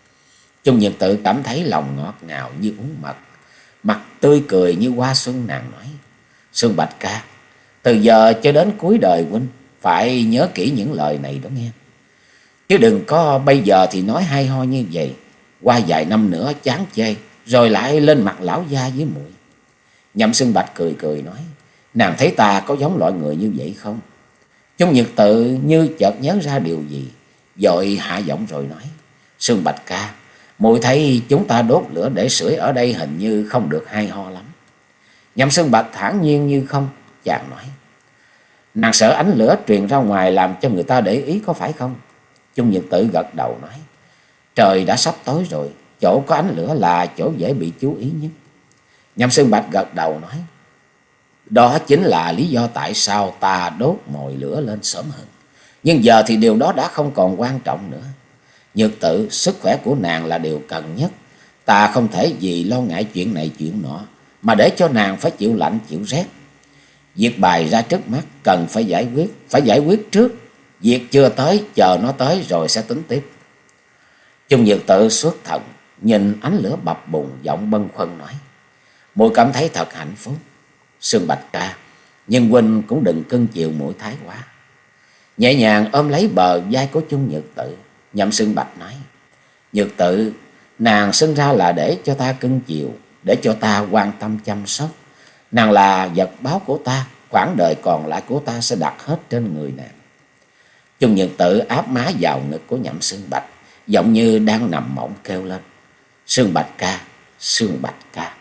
Chung Nhật Tự cảm thấy lòng ngọt ngào như uống mật, mặt tươi cười như hoa xuân. Nàng nói: Sương Bạch ca, từ giờ cho đến cuối đời huynh phải nhớ kỹ những lời này đó nghe. Chứ đừng có bây giờ thì nói hay ho như vậy, qua vài năm nữa chán chê rồi lại lên mặt lão gia với muội. Nhậm Sương Bạch cười cười nói: Nàng thấy ta có giống loại người như vậy không? Chung Nhật Tự như chợt nhớ ra điều gì, vội hạ giọng rồi nói: Sương Bạch ca, muội thấy chúng ta đốt lửa để sưởi ở đây hình như không được hay ho lắm. Nhậm Sương Bạch thản nhiên như không, chàng nói: Nàng sợ ánh lửa truyền ra ngoài làm cho người ta để ý có phải không? Chung Nhật Tự gật đầu nói: Trời đã sắp tối rồi, chỗ có ánh lửa là chỗ dễ bị chú ý nhất. Nhậm Sương Bạch gật đầu nói: Đó chính là lý do tại sao ta đốt mồi lửa lên sớm hơn. Nhưng giờ thì điều đó đã không còn quan trọng nữa. Nhược Tự, sức khỏe của nàng là điều cần nhất. Ta không thể vì lo ngại chuyện này chuyện nọ mà để cho nàng phải chịu lạnh chịu rét. Việc bày ra trước mắt cần phải giải quyết, phải giải quyết trước. Việc chưa tới, chờ nó tới rồi sẽ tính tiếp. Chung Nhật Tự xuất thần, nhìn ánh lửa bập bùng, giọng bâng khuâng nói: Muội cảm thấy thật hạnh phúc. Sương Bạch ca, nhưng huynh cũng đừng cưng chiều muội thái quá. Nhẹ nhàng ôm lấy bờ vai của Chung Nhật Tự, Nhậm Sương Bạch nói: Nhật Tự, nàng sinh ra là để cho ta cưng chiều, để cho ta quan tâm chăm sóc. Nàng là vật báo của ta, quãng đời còn lại của ta sẽ đặt hết trên người nàng. Chung Nhật Tự áp má vào ngực của Nhậm Sương Bạch, giọng như đang nằm mộng kêu lên: Sương Bạch ca, Sương Bạch ca.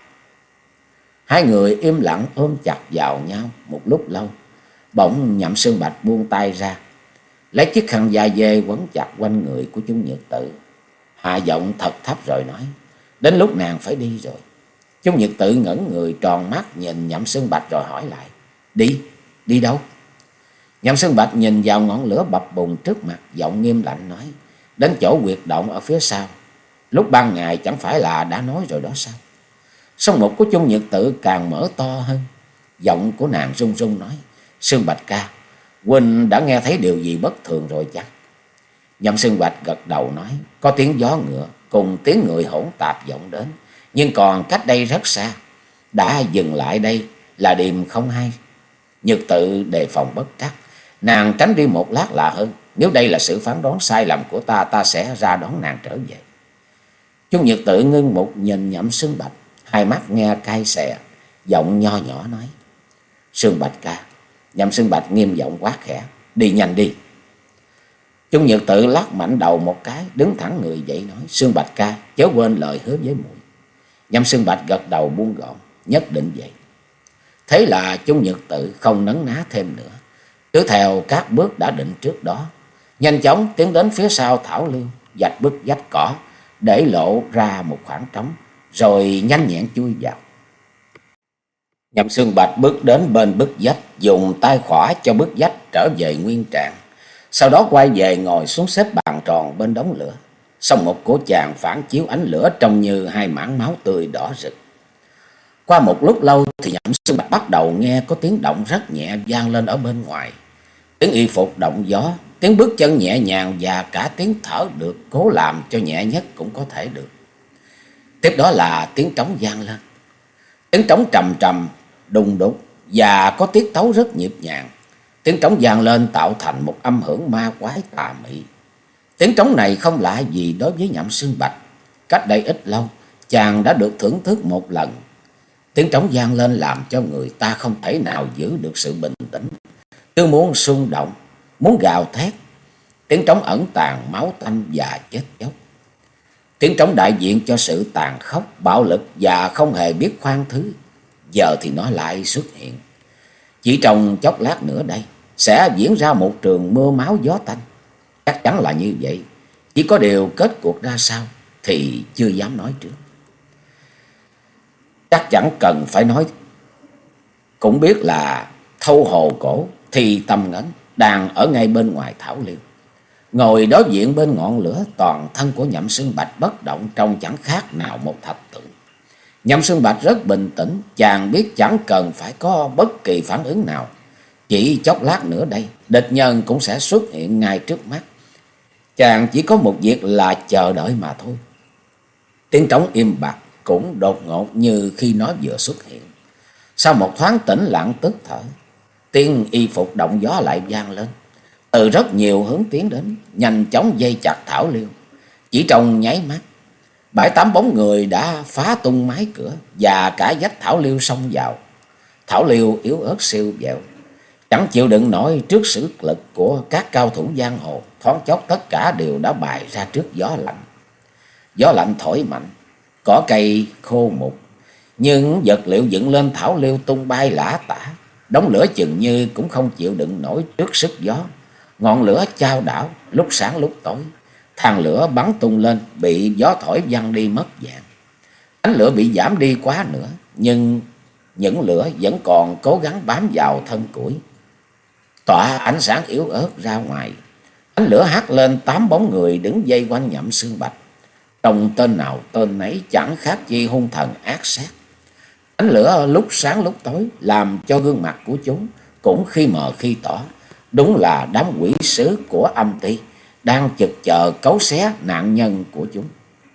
Hai người im lặng ôm chặt vào nhau một lúc lâu. Bỗng Nhậm Sương Bạch buông tay ra, lấy chiếc khăn da dê quấn chặt quanh người của Chung Nhật Tự, hạ giọng thật thấp rồi nói: Đến lúc nàng phải đi rồi. Chung Nhật Tự ngẩn người tròn mắt nhìn Nhậm Sương Bạch rồi hỏi lại: Đi, đi đâu? Nhậm Sương Bạch nhìn vào ngọn lửa bập bùng trước mặt, giọng nghiêm lạnh nói: Đến chỗ huyệt động ở phía sau. Lúc ban ngày chẳng phải là đã nói rồi đó sao? Song mục của Chung Nhật Tự càng mở to hơn, giọng của nàng run run nói: Sương Bạch ca, huynh đã nghe thấy điều gì bất thường rồi chăng? Nhậm Sương Bạch gật đầu nói: Có tiếng gió ngựa cùng tiếng người hỗn tạp vọng đến, nhưng còn cách đây rất xa. Đã dừng lại đây là điềm không hay. Nhật Tự đề phòng bất trắc, nàng tránh đi một lát là hơn. Nếu đây là sự phán đoán sai lầm của ta, ta sẽ ra đón nàng trở về. Chung Nhật Tự ngưng một nhìn Nhậm Sương Bạch, hai mắt nghe cay xè, giọng nho nhỏ nói: Sương Bạch ca. Nhậm Sương Bạch nghiêm giọng quát khẽ: đi nhanh đi. Chung Nhật Tự lắc mạnh đầu một cái, đứng thẳng người dậy nói: Sương Bạch ca, chớ quên lời hứa với muội. Nhậm Sương Bạch gật đầu buông gọn, nhất định vậy. Thế là Chung Nhật Tự không nấn ná thêm nữa, cứ theo các bước đã định trước đó, nhanh chóng tiến đến phía sau thảo liêu, vạch bức vách cỏ để lộ ra một khoảng trống, rồi nhanh nhẹn chui vào. Nhậm Sương Bạch bước đến bên bức vách, dùng tay khỏa cho bức vách trở về nguyên trạng, sau đó quay về ngồi xuống xếp bàn tròn bên đống lửa. Xong một của chàng phản chiếu ánh lửa trông như hai mảng máu tươi đỏ rực. Qua một lúc lâu thì Nhậm Sương Bạch bắt đầu nghe có tiếng động rất nhẹ vang lên ở bên ngoài. Tiếng y phục động gió, tiếng bước chân nhẹ nhàng và cả tiếng thở được cố làm cho nhẹ nhất cũng có thể được. Tiếp đó là tiếng trống vang lên. Tiếng trống trầm trầm, đùng đục và có tiết tấu rất nhịp nhàng. Tiếng trống vang lên tạo thành một âm hưởng ma quái tà mị. Tiếng trống này không lạ gì đối với Nhậm Sương Bạch. Cách đây ít lâu, chàng đã được thưởng thức một lần. Tiếng trống vang lên làm cho người ta không thể nào giữ được sự bình tĩnh, cứ muốn xung động, muốn gào thét. Tiếng trống ẩn tàng máu tanh và chết chóc. Tiếng trống đại diện cho sự tàn khốc, bạo lực và không hề biết khoan thứ. Giờ thì nó lại xuất hiện. Chỉ trong chốc lát nữa đây sẽ diễn ra một trường mưa máu gió tanh. Chắc chắn là như vậy. Chỉ có điều kết cuộc ra sao thì chưa dám nói trước. Chắc chẳng cần phải nói, cũng biết là Thâu Hồ Cổ thì Tâm Ngấn đang ở ngay bên ngoài thảo liêu, ngồi đối diện bên ngọn lửa. Toàn thân của Nhậm Sương Bạch bất động, trông chẳng khác nào một thạch tượng. Nhậm Sương Bạch rất bình tĩnh, chàng biết chẳng cần phải có bất kỳ phản ứng nào. Chỉ chốc lát nữa đây, địch nhân cũng sẽ xuất hiện ngay trước mắt. Chàng chỉ có một việc là chờ đợi mà thôi. Tiếng trống im bặt cũng đột ngột như khi nó vừa xuất hiện. Sau một thoáng tĩnh lặng tức thở, tiếng y phục động gió lại vang lên. Từ rất nhiều hướng tiến đến, nhanh chóng dây chặt thảo liêu. Chỉ trong nháy mắt, bảy tám bóng người đã phá tung mái cửa và cả vách thảo liêu xông vào. Thảo liêu yếu ớt siêu vẹo, chẳng chịu đựng nổi trước sức lực của các cao thủ giang hồ. Thoáng chốc tất cả đều đã bày ra trước gió lạnh. Gió lạnh thổi mạnh, cỏ cây khô mục, nhưng vật liệu dựng lên thảo liêu tung bay lả tả. Đống lửa chừng như cũng không chịu đựng nổi trước sức gió. Ngọn lửa chao đảo, lúc sáng lúc tối. Than lửa bắn tung lên, bị gió thổi văng đi mất dạng. Ánh lửa bị giảm đi quá nữa, nhưng những lửa vẫn còn cố gắng bám vào thân củi, tỏa ánh sáng yếu ớt ra ngoài. Ánh lửa hắt lên tám bóng người đứng vây quanh Nhậm Sương Bạch. Trong tên nào tên nấy chẳng khác chi hung thần ác sát. Ánh lửa lúc sáng lúc tối làm cho gương mặt của chúng cũng khi mờ khi tỏ. Đúng là đám quỷ sứ của âm ty đang chực chờ cấu xé nạn nhân của chúng.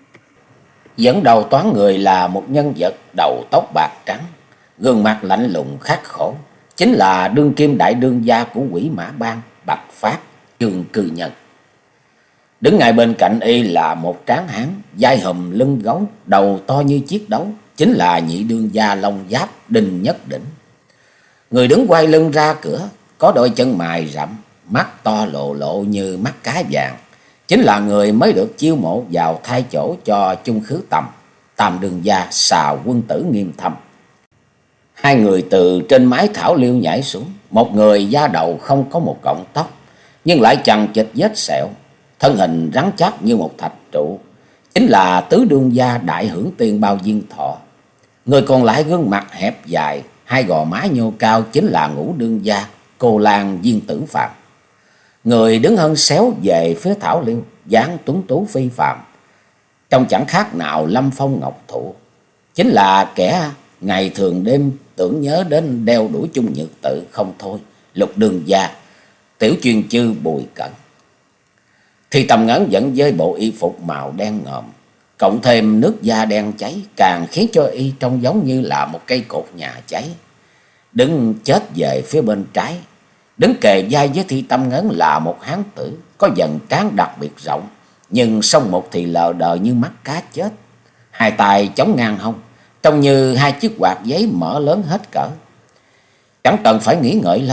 Dẫn đầu toán người là một nhân vật đầu tóc bạc trắng, gương mặt lạnh lùng khắc khổ, chính là đương kim đại đương gia của Quỷ Mã Bang Bạch Phát, Chương Cư Nhân. Đứng ngay bên cạnh y là một tráng hán, vai hùm lưng gấu, đầu to như chiếc đấu, chính là nhị đương gia Long Giáp Đinh Nhất Đỉnh. Người đứng quay lưng ra cửa, có đôi chân mày rậm, mắt to lộ lộ như mắt cá vàng, chính là người mới được chiêu mộ vào thay chỗ cho Chung Khứ Tầm, tam đương gia Xà Quân Tử Nghiêm Thâm. Hai người từ trên mái thảo liêu nhảy xuống, một người da đầu không có một cọng tóc, nhưng lại chằng chịt vết sẹo, thân hình rắn chắc như một thạch trụ, chính là tứ đương gia Đại Hưởng Tiên Bao Diên Thọ. Người còn lại gương mặt hẹp dài, hai gò má nhô cao, chính là ngũ đương gia Cô Lan Diên Tử Phạm. Người đứng hơn xéo về phía thảo liêu, dáng tuấn tú phi phàm, trông chẳng khác nào Lâm Phong Ngọc Thụ, chính là kẻ ngày thường đêm tưởng nhớ đến đeo đuổi Chung Nhật Tự không thôi, Lục đương gia Tiểu Chuyên Chư Bùi Cận. Thì Tầm Ngấn vẫn với bộ y phục màu đen ngòm, cộng thêm nước da đen cháy, càng khiến cho y trông giống như là một cây cột nhà cháy. Đứng chết về phía bên trái, đứng kề vai với Thi Tâm Ngấn là một hán tử có vầng trán đặc biệt rộng, nhưng song một thì lờ đờ như mắt cá chết, hai tay chống ngang hông, trông như hai chiếc quạt giấy mở lớn hết cỡ. Chẳng cần phải nghĩ ngợi lâu,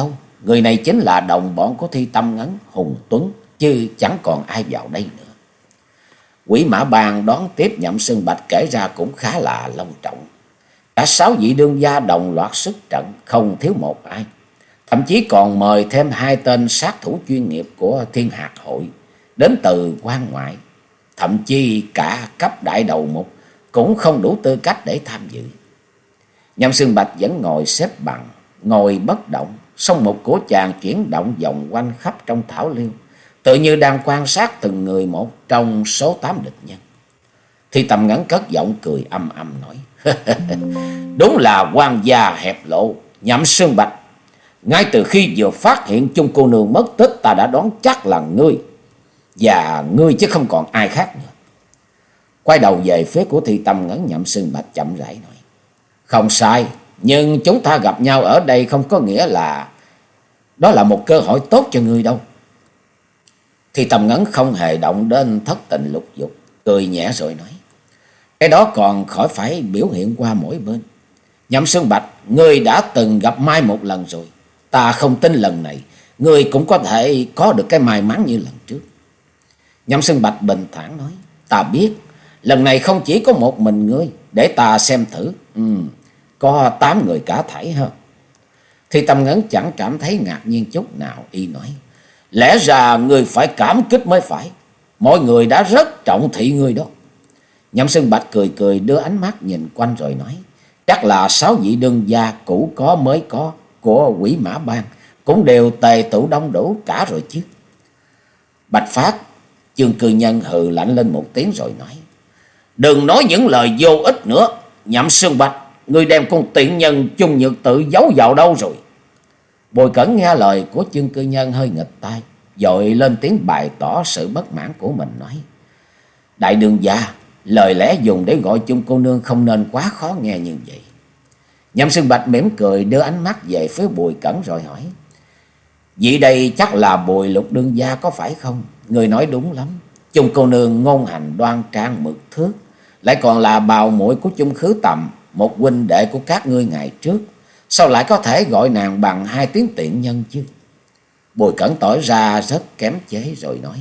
người này chính là đồng bọn của Thi Tâm Ngấn, Hùng Tuấn, chứ chẳng còn ai vào đây nữa. Quỷ Mã Bang đón tiếp Nhậm Sơn Bạch kể ra cũng khá là long trọng. Cả sáu vị đương gia đồng loạt xuất trận, không thiếu một ai. Thậm chí còn mời thêm hai tên sát thủ chuyên nghiệp của Thiên Hạt Hội đến từ quan ngoại. Thậm chí cả cấp đại đầu mục cũng không đủ tư cách để tham dự. Nhậm Sơn Bạch vẫn ngồi xếp bằng, ngồi bất động, song mục của chàng chuyển động vòng quanh khắp trong thảo liêu, tự như đang quan sát từng người một trong số tám địch nhân. Thì Tầm Ngắn cất giọng cười âm âm nói: Đúng là quan gia hẹp lộ, Nhậm Sơn Bạch. Ngay từ khi vừa phát hiện chung cô nương mất tích, ta đã đoán chắc là ngươi, và ngươi chứ không còn ai khác nữa. Quay đầu về phía của Thi Tâm Ngấn, Nhậm Sơn Bạch chậm rãi nói: Không sai, nhưng chúng ta gặp nhau ở đây không có nghĩa là đó là một cơ hội tốt cho ngươi đâu. Thi Tâm Ngấn không hề động đến thất tình lục dục, cười nhẹ rồi nói: Cái đó còn khỏi phải biểu hiện qua mỗi bên. Nhậm Sơn Bạch, ngươi đã từng gặp Mai một lần rồi, ta không tin lần này ngươi cũng có thể có được cái may mắn như lần trước. Nhậm Sơn Bạch bình thản nói: Ta biết, lần này không chỉ có một mình ngươi, để ta xem thử. Ừ, có tám người cả thảy hơn. Thì Tâm Ngấn chẳng cảm thấy ngạc nhiên chút nào, y nói: Lẽ ra ngươi phải cảm kích mới phải, mọi người đã rất trọng thị ngươi đó. Nhậm Sơn Bạch cười cười đưa ánh mắt nhìn quanh rồi nói: Chắc là sáu vị đương gia cũ có mới có của Quỷ Mã Bang cũng đều tề tụ đông đủ cả rồi chứ. Bạch Phát, Chương Cư Nhân hừ lạnh lên một tiếng rồi nói: Đừng nói những lời vô ích nữa. Nhậm Sơn Bạch, ngươi đem con tiện nhân Chung Nhược Tự giấu vào đâu rồi? Bồi Cẩn nghe lời của Chương Cư Nhân hơi nghịch tai, vội lên tiếng bày tỏ sự bất mãn của mình nói: Đại đương gia, lời lẽ dùng để gọi chung cô nương không nên quá khó nghe như vậy. Nhậm Sơn Bạch mỉm cười đưa ánh mắt về phía Bùi Cẩn rồi hỏi: Vị đây chắc là Bùi Lục đương gia có phải không? Người nói đúng lắm, chung cô nương ngôn hành đoan trang mực thước, lại còn là bào muội của Chung Khứ Tầm, một huynh đệ của các ngươi ngày trước, sao lại có thể gọi nàng bằng hai tiếng tiện nhân chứ? Bùi Cẩn tỏ ra rất kém chế rồi nói: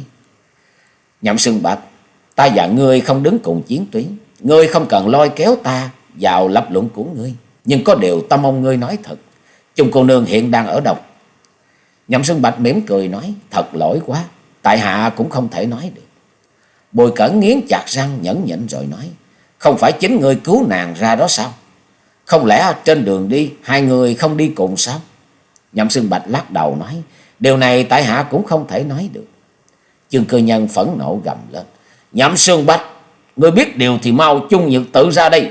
Nhậm Sơn Bạch, ta và ngươi không đứng cùng chiến tuyến, ngươi không cần lôi kéo ta vào lập luận của ngươi, nhưng có điều tâm ông ngươi nói thật, chung cô nương hiện đang ở đâu? Nhậm Sơn Bạch mỉm cười nói: Thật lỗi quá, tại hạ cũng không thể nói được. Bùi Cẩn nghiến chặt răng nhẫn nhịn rồi nói: Không phải chính ngươi cứu nàng ra đó sao? Không lẽ trên đường đi hai người không đi cùng sao? Nhậm Sơn Bạch lắc đầu nói: Điều này tại hạ cũng không thể nói được. Chương Cư Nhân phẫn nộ gầm lên: Nhậm Sơn Bạch, ngươi biết điều thì mau Chung Nhược Tự ra đây.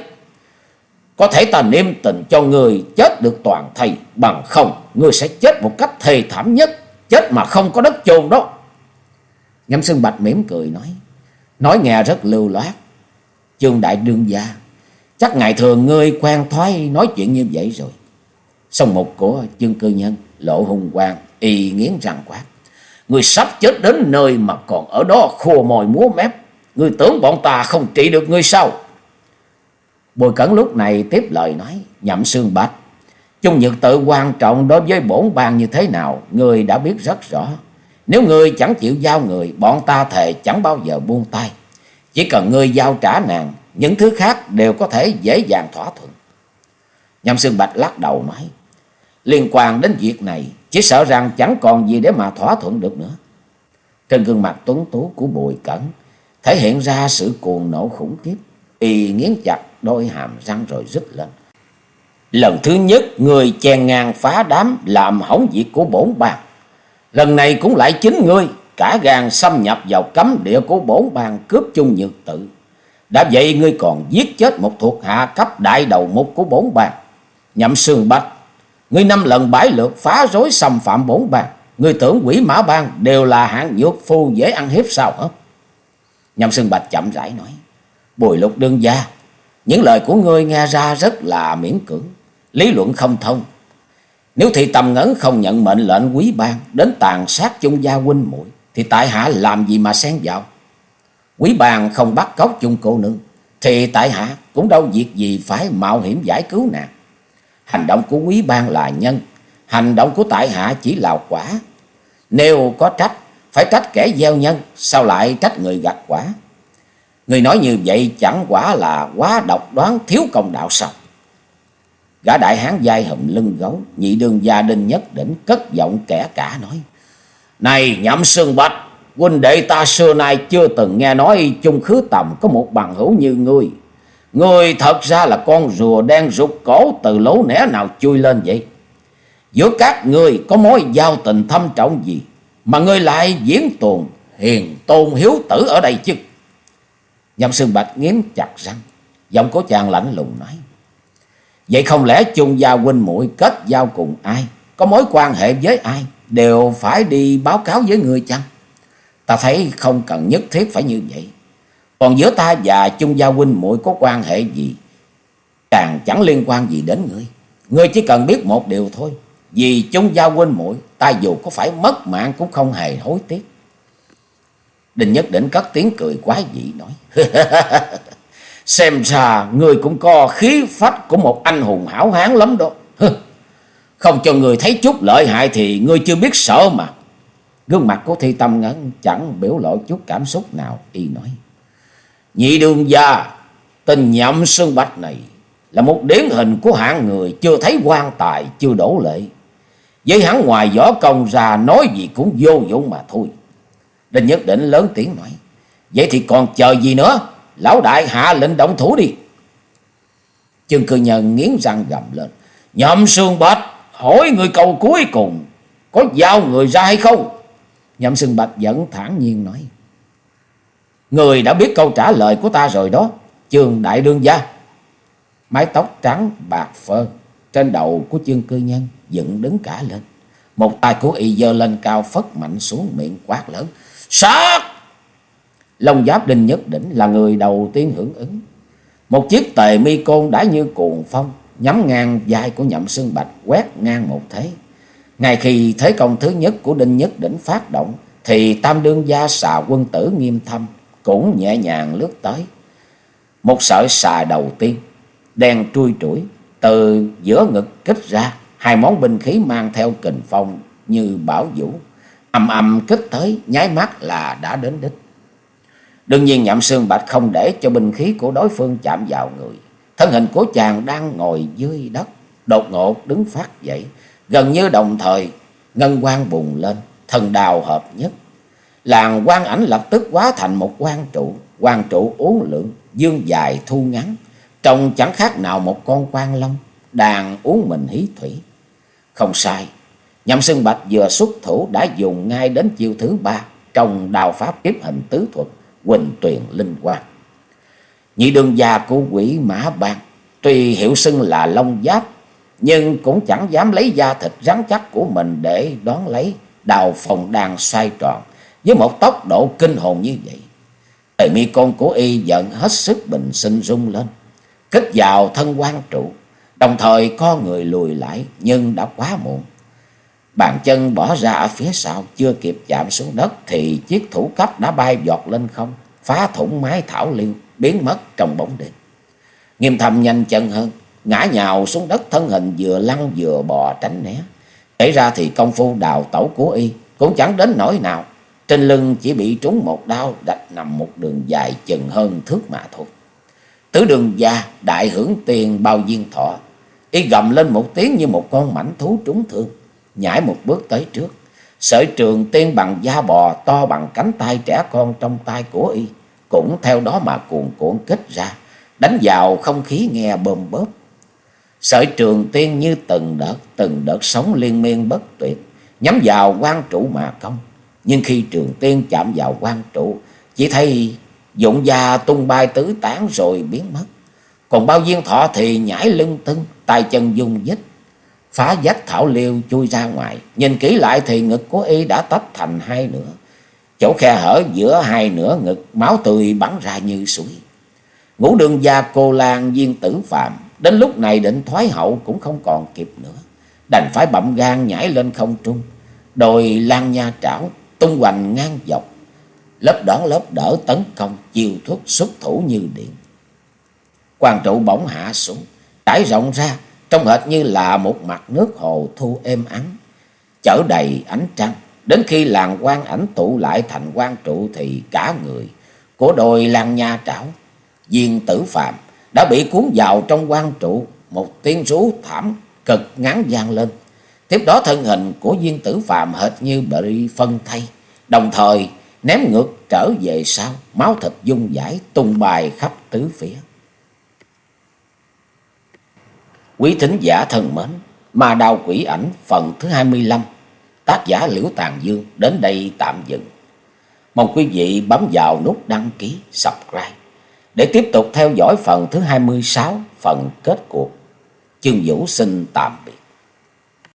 Có thể ta niêm tình cho ngươi chết được toàn thây, bằng không ngươi sẽ chết một cách thê thảm nhất, chết mà không có đất chôn đó. Nhậm Sơn Bạch mỉm cười nói: Nói nghe rất lưu loát. Chương đại đương gia, chắc ngày thường ngươi quen thói nói chuyện như vậy rồi. Song mục của Chương Cư Nhân lộ hung quang, y nghiến răng quát: Ngươi sắp chết đến nơi mà còn ở đó khua môi múa mép, ngươi tưởng bọn ta không trị được ngươi sao? Bùi Cẩn lúc này tiếp lời nói: Nhậm Sơn Bạch, Chung Nhược Tự quan trọng đối với bổn bang như thế nào, ngươi đã biết rất rõ. Nếu ngươi chẳng chịu giao người, bọn ta thề chẳng bao giờ buông tay. Chỉ cần ngươi giao trả nàng, những thứ khác đều có thể dễ dàng thỏa thuận. Nhậm Sơn Bạch lắc đầu nói: Liên quan đến việc này, chỉ sợ rằng chẳng còn gì để mà thỏa thuận được nữa. Trên gương mặt tuấn tú của Bùi Cẩn thể hiện ra sự cuồng nộ khủng khiếp, y nghiến chặt đôi hàm răng rồi rít lên: Lần thứ nhất người chen ngang phá đám làm hỏng việc của bổn bang, lần này cũng lại chính ngươi cả gan xâm nhập vào cấm địa của bổn bang cướp Chung Nhược Tự. Đã vậy ngươi còn giết chết một thuộc hạ cấp đại đầu mục của bổn bang. Nhậm Sơn Bạch, ngươi năm lần bãi lượt phá rối xâm phạm bổn bang, ngươi tưởng Quỷ Mã Bang đều là hạng nhược phu dễ ăn hiếp sao hả? Nhậm Sơn Bạch chậm rãi nói: Bùi Lục đương gia, những lời của ngươi nghe ra rất là miễn cưỡng, lý luận không thông. Nếu Thị Tầm Ngấn không nhận mệnh lệnh Quý Bang đến tàn sát Chung gia huynh muội, thì tại hạ làm gì mà xen vào? Quý Bang không bắt cóc Chung cô nương, thì tại hạ cũng đâu việc gì phải mạo hiểm giải cứu nàng. Hành động của Quý Bang là nhân, hành động của tại hạ chỉ là quả. Nếu có trách, phải trách kẻ gieo nhân, sao lại trách người gặt quả? Người nói như vậy chẳng quả là quá độc đoán, thiếu công đạo sao? Gã đại hán vai hùm lưng gấu, nhị đương gia Đinh Nhất Đỉnh cất giọng kẻ cả nói: Này Nhậm Xương Bạch, huynh đệ ta xưa nay chưa từng nghe nói chung khứ tầm có một bằng hữu như ngươi. Ngươi thật ra là con rùa đen rụt cổ từ lỗ nẻ nào chui lên vậy? Giữa các ngươi có mối giao tình thâm trọng gì mà ngươi lại diễn tuồng hiền tôn hiếu tử ở đây chứ? Nhậm Xương Bạch nghiến chặt răng, giọng của chàng lạnh lùng nói: Vậy không lẽ chung gia huynh muội kết giao cùng ai, có mối quan hệ với ai, đều phải đi báo cáo với ngươi chăng? Ta thấy không cần nhất thiết phải như vậy. Còn giữa ta và chung gia huynh muội có quan hệ gì, càng chẳng liên quan gì đến ngươi. Ngươi chỉ cần biết một điều thôi, vì chung gia huynh muội, ta dù có phải mất mạng cũng không hề hối tiếc. Đinh Nhất Đỉnh cất tiếng cười quái dị nói: Xem ra ngươi cũng có khí phách của một anh hùng hảo hán lắm đó. Không cho người thấy chút lợi hại thì ngươi chưa biết sợ mà. Gương mặt của Thi Tâm Ngân chẳng biểu lộ chút cảm xúc nào, y nói: Nhị đương gia, tên Nhậm Xương Bạch này là một điển hình của hạng người chưa thấy quan tài chưa đổ lệ. Với hắn ngoài võ công ra nói gì cũng vô dụng mà thôi. Đinh Nhất Định lớn tiếng nói: Vậy thì còn chờ gì nữa, lão đại hạ lệnh động thủ đi. Chương Cư Nhân nghiến răng gầm lên: Nhậm Xương Bạch, hỏi người câu cuối cùng, có giao người ra hay không? Nhậm Xương Bạch vẫn thản nhiên nói: Người đã biết câu trả lời của ta rồi đó, Chương đại đương gia. Mái tóc trắng bạc phơ trên đầu của Chương Cư Nhân dựng đứng cả lên. Một tay của y giơ lên cao, phất mạnh xuống, miệng quát lớn: Sát! Long Giáp Đinh Nhất Đỉnh là người đầu tiên hưởng ứng. Một chiếc tề mi côn đã như cuồng phong nhắm ngang vai của Nhậm Xương Bạch, quét ngang một thế. Ngay khi thế công thứ nhất của Đinh Nhất Đỉnh phát động, thì tam đương gia Xà Quân Tử Nghiêm Thâm cũng nhẹ nhàng lướt tới. Một sợi xà đầu tiên đen trui trũi từ giữa ngực kích ra, hai món binh khí mang theo kình phong như bão vũ, ầm ầm kích tới, nháy mắt là đã đến đích. Đương nhiên Nhậm Xương Bạch không để cho binh khí của đối phương chạm vào người. Thân hình của chàng đang ngồi dưới đất đột ngột đứng phát dậy, gần như đồng thời ngân quang bùng lên, thần đào hợp nhất. Làn quang ảnh lập tức hóa thành một quang trụ, quang trụ uốn lượn, dương dài thu ngắn, trông chẳng khác nào một con quang long đang uống mình hí thủy. Không sai, Nhậm Xương Bạch vừa xuất thủ đã dùng ngay đến chiêu thứ ba trong đào pháp kiếp hình tứ thuật Huỳnh Tuyền Linh Quang. Nhị đương gia của Quỷ Mã Bang tuy hiệu xưng là Long Giáp, nhưng cũng chẳng dám lấy da thịt rắn chắc của mình để đón lấy đào phòng đang xoay tròn với một tốc độ kinh hồn như vậy. Tề mi côn của y giận hết sức bình sinh rung lên, kích vào thân quang trụ, đồng thời co người lùi lại, nhưng đã quá muộn. Bàn chân bỏ ra ở phía sau, chưa kịp chạm xuống đất thì chiếc thủ cấp đã bay vọt lên không, phá thủng mái thảo liêu, biến mất trong bóng đêm. Nghiêm Thâm nhanh chân hơn, ngã nhào xuống đất, thân hình vừa lăn vừa bò tránh né. Kể ra thì công phu đào tẩu của y cũng chẳng đến nỗi nào, trên lưng chỉ bị trúng một đao đạch nằm một đường dài chừng hơn thước mà thôi. Tứ đường gia đại hưởng tiền bao viên thọ, y gầm lên một tiếng như một con mãnh thú trúng thương, nhảy một bước tới trước. Sợi trường tiên bằng da bò to bằng cánh tay trẻ con trong tay của y cũng theo đó mà cuồn cuộn kích ra, đánh vào không khí nghe bơm bóp. Sợi trường tiên như từng đợt từng đợt sóng liên miên bất tuyệt, nhắm vào quan trụ mà công. Nhưng khi trường tiên chạm vào quan trụ, chỉ thấy dụng da tung bay tứ tán rồi biến mất. Còn bao viên thọ thì nhảy lưng tưng, tay chân dung dít, phá vách thảo liêu chui ra ngoài. Nhìn kỹ lại thì ngực của y đã tách thành hai nửa, chỗ khe hở giữa hai nửa ngực máu tươi bắn ra như suối. Ngũ đương gia Cô Lan Viên Tử Phạm đến lúc này định thoái hậu cũng không còn kịp nữa, đành phải bậm gan nhảy lên không trung, đồi lan nha trảo tung hoành ngang dọc, lớp đón lớp đỡ tấn công, chiêu thức xuất thủ như điện. Quan trụ bỗng hạ xuống, trải rộng ra, trông hệt như là một mặt nước hồ thu êm ắng, chở đầy ánh trăng. Đến khi làng quang ảnh tụ lại thành quang trụ thì cả người của đôi Lan Nha trảo Viên Tử Phàm đã bị cuốn vào trong quang trụ. Một tiếng rú thảm cực ngắn vang lên. Tiếp đó thân hình của Viên Tử Phàm hệt như bị phân thây, đồng thời ném ngược trở về sau, máu thịt dung dãi tung bài khắp tứ phía. Quý thính giả thân mến, Ma Đao Quỷ Ảnh phần thứ hai mươi lăm, tác giả Liễu Tàn Dương đến đây tạm dừng. Mong quý vị bấm vào nút đăng ký, subscribe để tiếp tục theo dõi phần thứ hai mươi sáu, phần kết cuộc. Chương Vũ xin tạm biệt.